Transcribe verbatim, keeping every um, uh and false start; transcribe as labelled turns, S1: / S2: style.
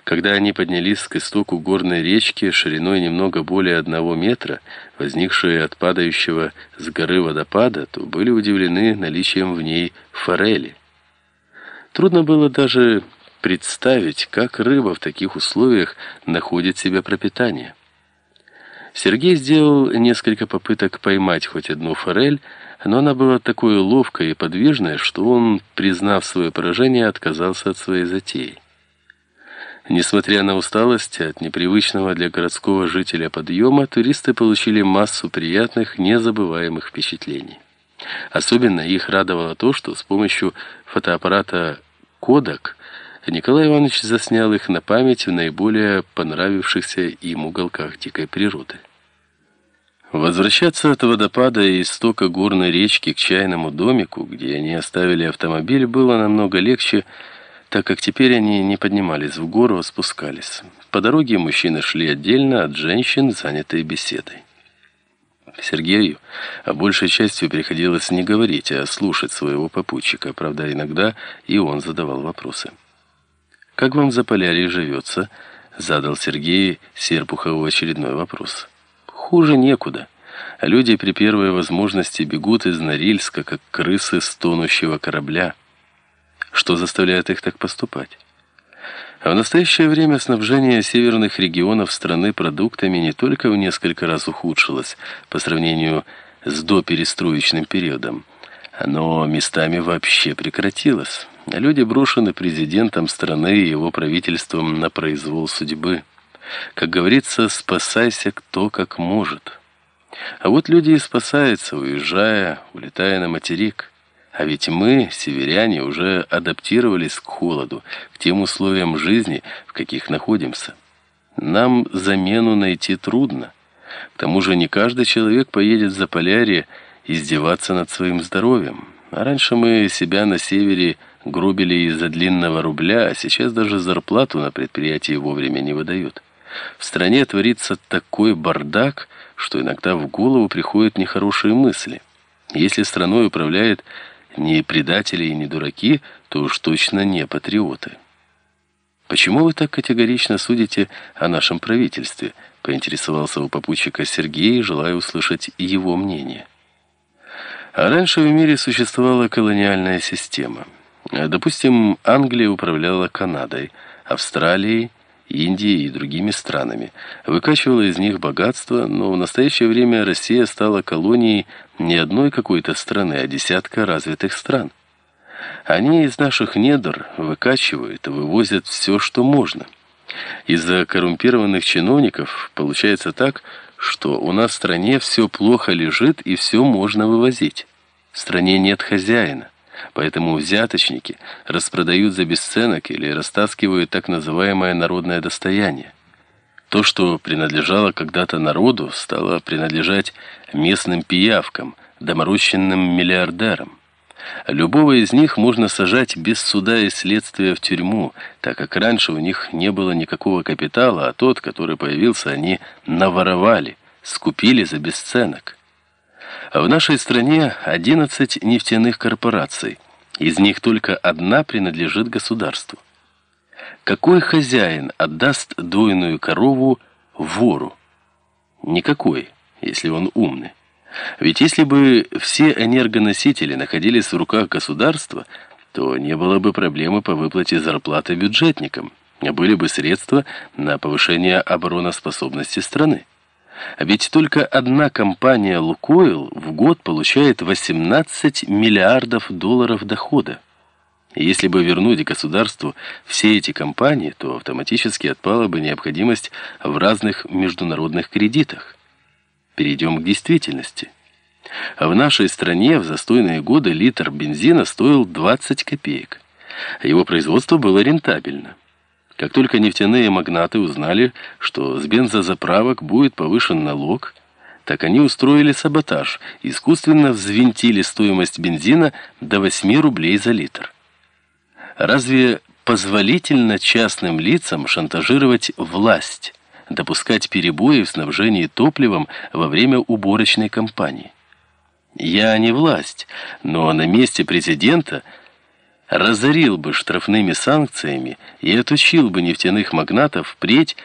S1: Когда они поднялись к истоку горной речки шириной немного более одного метра, возникшей от падающего с горы водопада, то были удивлены наличием в ней форели. Трудно было даже представить, как рыба в таких условиях находит себе пропитание. Сергей сделал несколько попыток поймать хоть одну форель, но она была такой ловкой и подвижной, что он, признав свое поражение, отказался от своей затеи. Несмотря на усталость от непривычного для городского жителя подъема, туристы получили массу приятных, незабываемых впечатлений. Особенно их радовало то, что с помощью фотоаппарата «Кодак» Николай Иванович заснял их на память в наиболее понравившихся им уголках дикой природы. Возвращаться от водопада и истока горной речки к чайному домику, где они оставили автомобиль, было намного легче, так как теперь они не поднимались в гору, а спускались. По дороге мужчины шли отдельно от женщин, занятые беседой. Сергею, а большей частью приходилось не говорить, а слушать своего попутчика. Правда, иногда и он задавал вопросы. «Как вам в Заполярье живется?» — задал Сергей Серпухову очередной вопрос. «Хуже некуда. Люди при первой возможности бегут из Норильска, как крысы с тонущего корабля. Что заставляет их так поступать? А в настоящее время снабжение северных регионов страны продуктами не только в несколько раз ухудшилось по сравнению с доперестроечным периодом, оно местами вообще прекратилось. А люди брошены президентом страны и его правительством на произвол судьбы. Как говорится, спасайся кто как может. А вот люди и спасаются, уезжая, улетая на материк. А ведь мы, северяне, уже адаптировались к холоду, к тем условиям жизни, в каких находимся. Нам замену найти трудно. К тому же не каждый человек поедет в Заполярье издеваться над своим здоровьем. А раньше мы себя на севере гробили из-за длинного рубля, а сейчас даже зарплату на предприятии вовремя не выдают. В стране творится такой бардак, что иногда в голову приходят нехорошие мысли. Если страной управляет не предатели и не дураки, то уж точно не патриоты. «Почему вы так категорично судите о нашем правительстве?» — поинтересовался у попутчика Сергей, желая услышать его мнение. А раньше в мире существовала колониальная система. Допустим, Англия управляла Канадой, Австралией, Индией и другими странами, выкачивала из них богатство, но в настоящее время Россия стала колонией не одной какой-то страны, а десятка развитых стран. Они из наших недр выкачивают и вывозят все, что можно. Из-за коррумпированных чиновников получается так, что у нас в стране все плохо лежит и все можно вывозить. В стране нет хозяина. Поэтому взяточники распродают за бесценок или растаскивают так называемое народное достояние. То, что принадлежало когда-то народу, стало принадлежать местным пиявкам, доморощенным миллиардерам. Любого из них можно сажать без суда и следствия в тюрьму, так как раньше у них не было никакого капитала, а тот, который появился, они наворовали, скупили за бесценок. А в нашей стране одиннадцать нефтяных корпораций. Из них только одна принадлежит государству. Какой хозяин отдаст дойную корову вору? Никакой, если он умный. Ведь если бы все энергоносители находились в руках государства, то не было бы проблемы по выплате зарплаты бюджетникам, а были бы средства на повышение обороноспособности страны. А ведь только одна компания «Лукойл» в год получает восемнадцать миллиардов долларов дохода. И если бы вернуть государству все эти компании, то автоматически отпала бы необходимость в разных международных кредитах. Перейдем к действительности. А в нашей стране в застойные годы литр бензина стоил двадцать копеек. Его производство было рентабельно. Как только нефтяные магнаты узнали, что с бензозаправок будет повышен налог, так они устроили саботаж, искусственно взвинтили стоимость бензина до восьми рублей за литр. Разве позволительно частным лицам шантажировать власть, допускать перебои в снабжении топливом во время уборочной кампании? Я не власть, но на месте президента разорил бы штрафными санкциями и отучил бы нефтяных магнатов впредь